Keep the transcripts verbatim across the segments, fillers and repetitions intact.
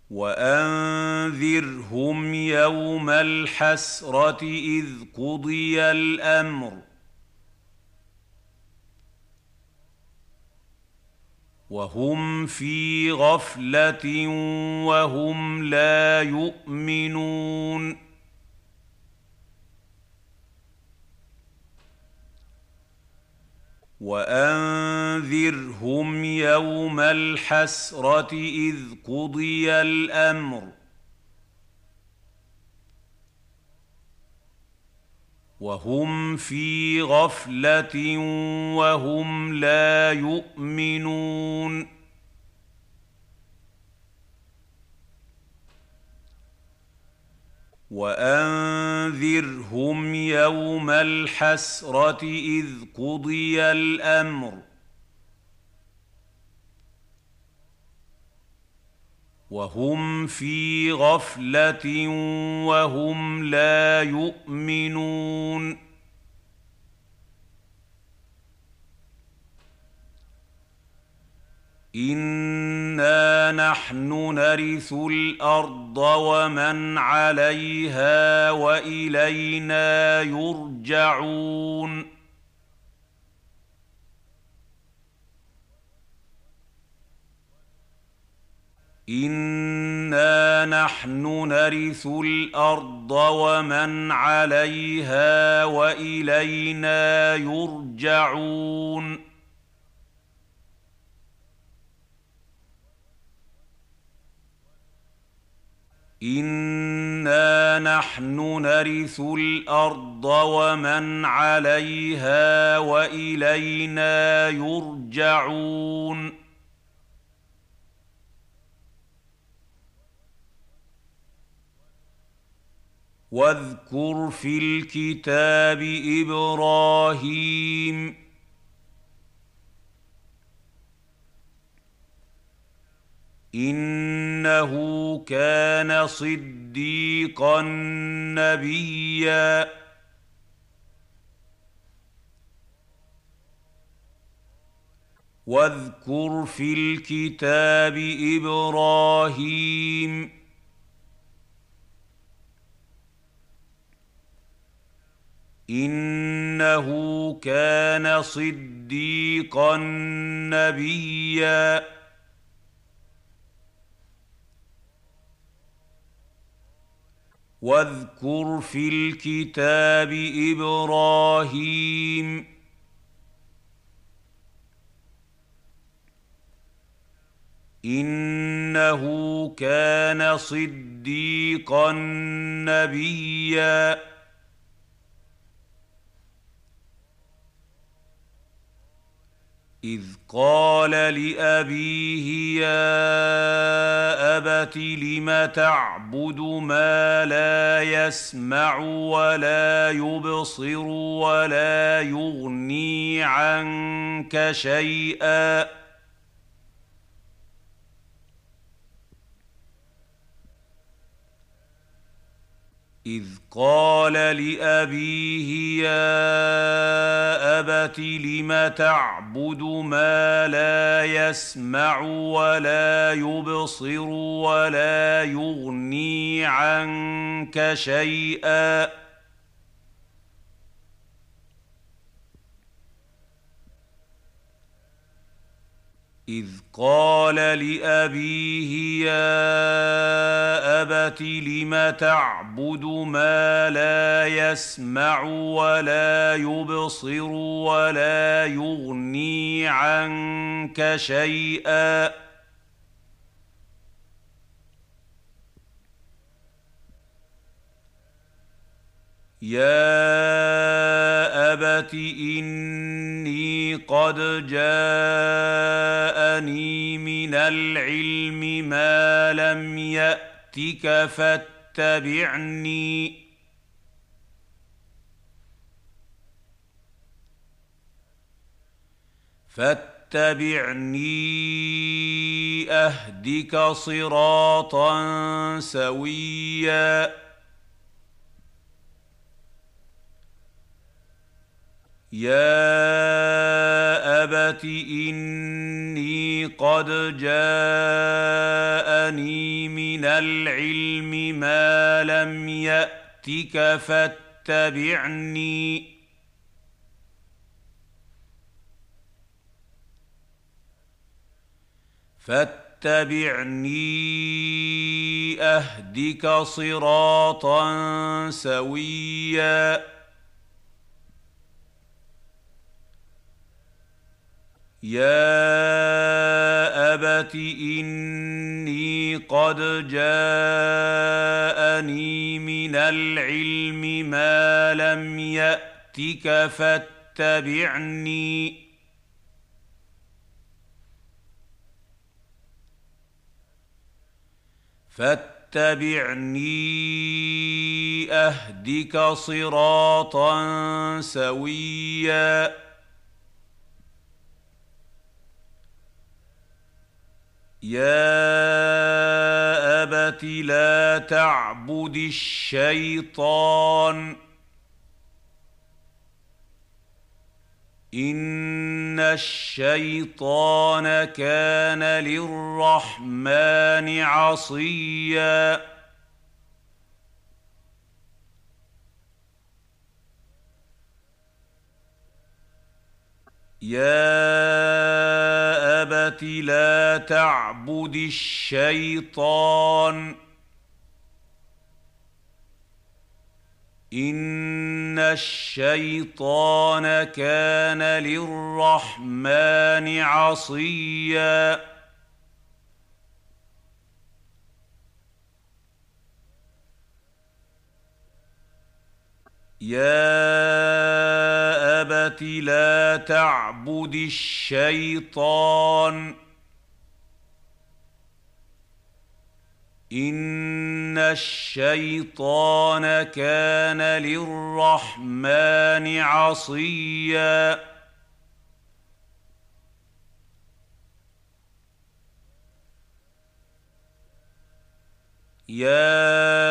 وأنذرهم يوم الحسرة إذ قضي الأمر وهم في غفلة وهم لا يؤمنون وأنذرهم يوم الحسرة إذ قضي الأمر وهم في غفلة وهم لا يؤمنون وأنذرهم يوم الحسرة إذ قضي الأمر وهم في غفلة وهم لا يؤمنون إنا نحن نرث الأرض ومن عليها وإلينا يرجعون إنا نحن نرث الأرض ومن عليها وإلينا يرجعون إنا نحن نرث الأرض ومن عليها وإلينا يرجعون واذكر في الكتاب إبراهيم إنه كان صديقا نبيا واذكر في الكتاب إبراهيم إنه كان صديقا نبيا واذكر في الكتاب إبراهيم إنه كان صديقا نبيا إذ قال لأبيه يا أبت لم تعبد ما لا يسمع ولا يبصر ولا يغني عنك شيئا إذ قال لأبيه يا أبت لم تعبد ما لا يسمع ولا يبصر ولا يغني عنك شيئا إذ قال لأبيه يا أبت لم تعبد ما لا يسمع ولا يبصر ولا يغني عنك شيئا يا أبت إني قد جاءني من العلم ما لم يأتك فاتبعني فاتبعني أهدك صراطا سويا يا أبت إني قد جاءني من من العلم ما لم يأتك فاتبعني فاتبعني أهدك صراطا سويا يا أبت إني قد جاءني من العلم ما لم يأتك فاتبعني فاتبعني أهدك صراطا سويا يا أبت لا تعبد الشيطان إن الشيطان كان للرحمن عصيا يا أبت لا تعبد الشيطان إن الشيطان كان للرحمن عصيا يا أبت لا تعبد الشيطان إن الشيطان كان للرحمن عصيا يا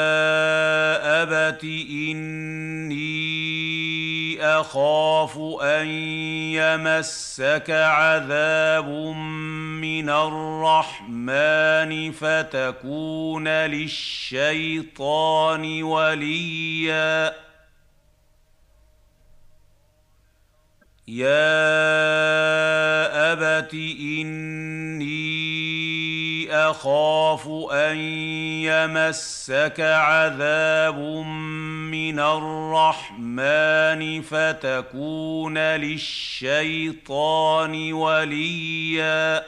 أبت إني أخاف أن يمسك عذاب من الرحمن فتكون للشيطان وليا يا أبت إني أخاف أن يمسك عذاب من الرحمن فتكون للشيطان وليا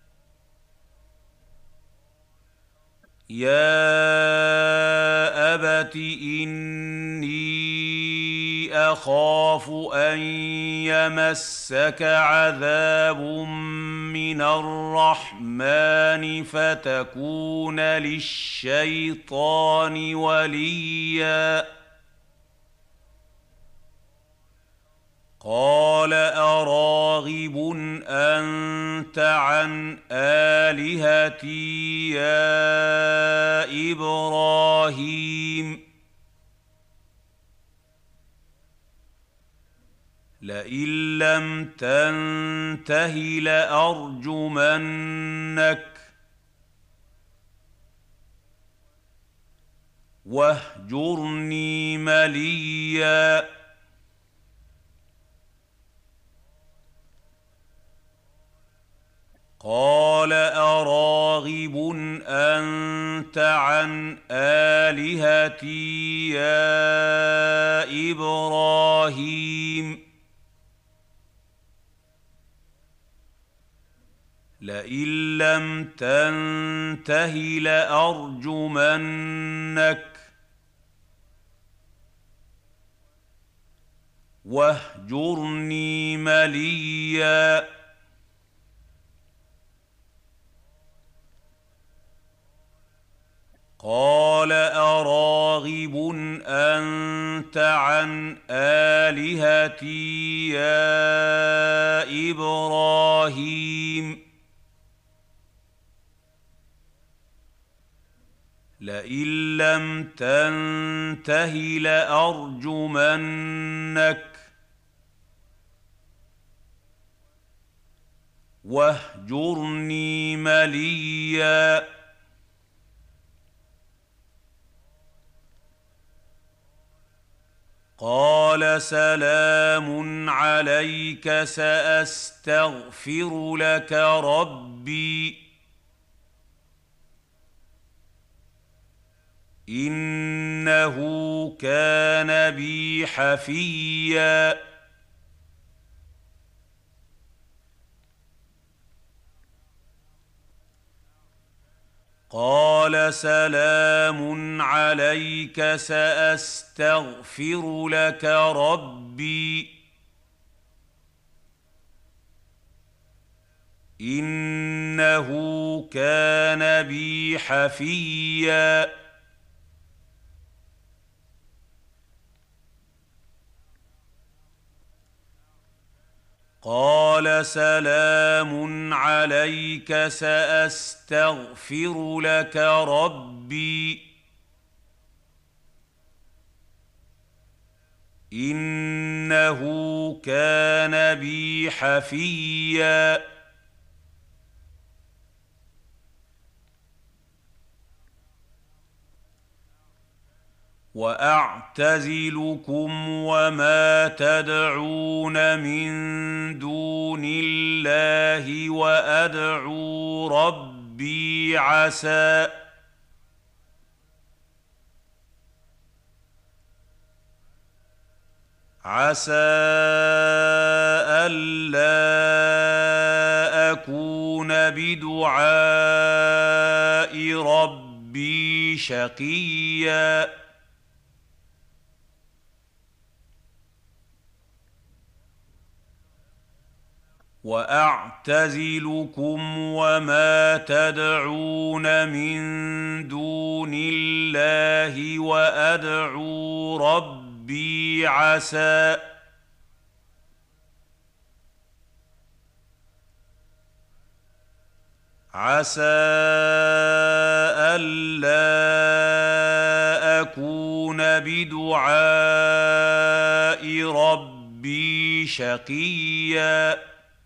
يا أبت إني أخاف أن يمسك عذاب من الرحمن فتكون للشيطان وليا قال أراغب أنت عن آلهتي يا إبراهيم لئن لم تنته لأرجمنك واهجرني مليا قال أراغب أنت عن آلهتي يا إبراهيم لئن لم تنته لأرجمنك واهجرني مليا قال أراغب أنت عن آلهتي يا إبراهيم لئن لم تنته لأرجمنك واهجرني مليا قال سلام عليك سأستغفر لك ربي إنه كان بي حفيا قال سلام عليك سأستغفر لك ربي إنه كان بي حفيا قال سلام عليك سأستغفر لك ربي إنه كان بي حفيا وأعتزلكم وما تدعون من دون الله وأدعو ربي عسى عسى ألا أكون بدعاء ربي شقيا وأعتزلكم وما تدعون من دون الله وأدعو ربي عسى عسى ألا أكون بدعاء ربي شقيا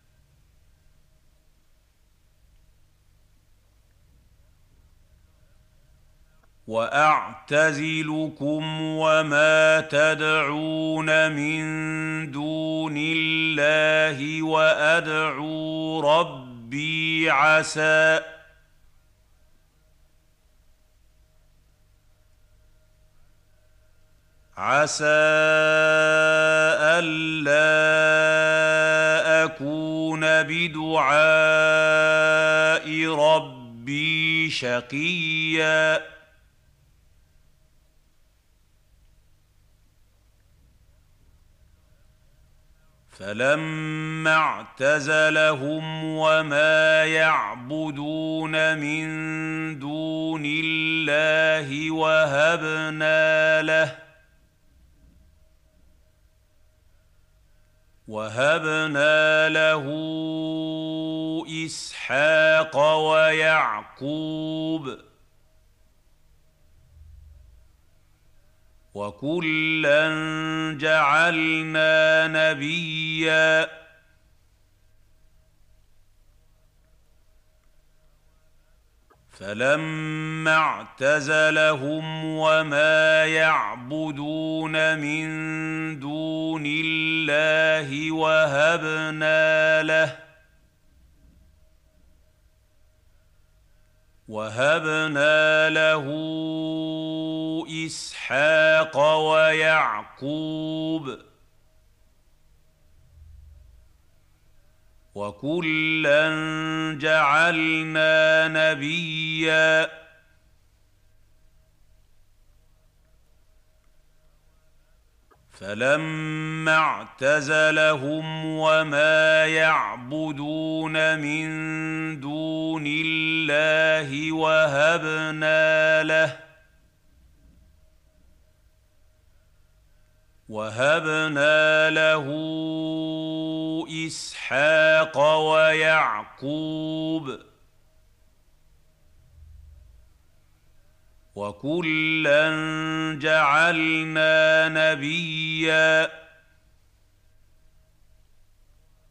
وأعتزلكم وما تدعون من دون الله وأدعو ربي عسى عسى ألا أكون بدعاء ربي شقيا فلما اعتزلهم وما يعبدون من دون الله وهبنا له وهبنا له إسحاق ويعقوب وكلا جعلنا نبيا فلما اعتزلهم وما يعبدون من دون الله وهبنا له وهبنا له إسحاق ويعقوب وكلا جعلنا نبيا فلما اعتزلهم وما يعبدون من دون الله وهبنا له وهبنا له إسحاق ويعقوب وكلا جعلنا نبيا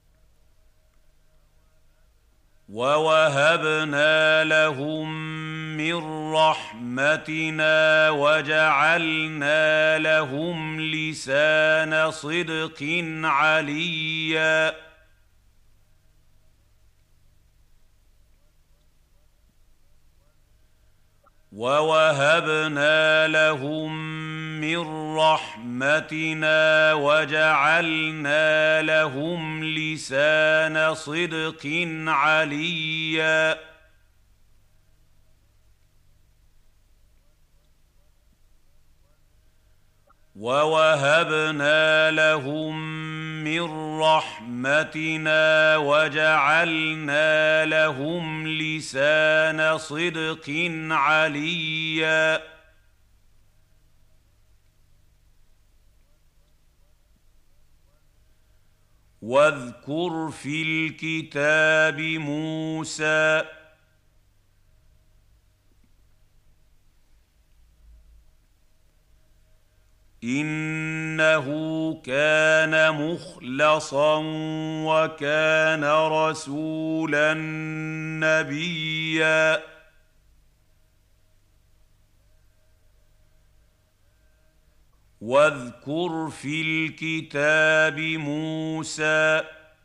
ووهبنا لهم من رحمتنا وجعلنا لهم لسان صدق عليا ووهبنا لهم من رحمتنا وجعلنا لهم لسان صدق عليا ووهبنا لهم من رحمتنا وجعلنا لهم لسان صدق عليا واذكر في الكتاب موسى إنه كان مخلصا وكان رسولا نبيا واذكر في الكتاب موسى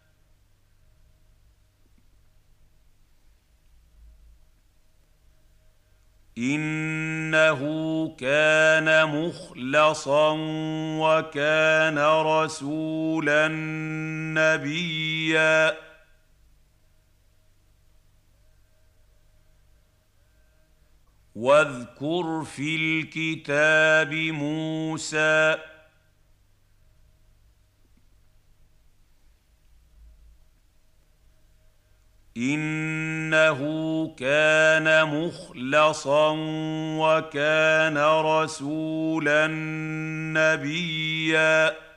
إنه كان مخلصا وكان رسولا نبيا واذكر في الكتاب موسى إنه كان مخلصا وكان رسولا نبيا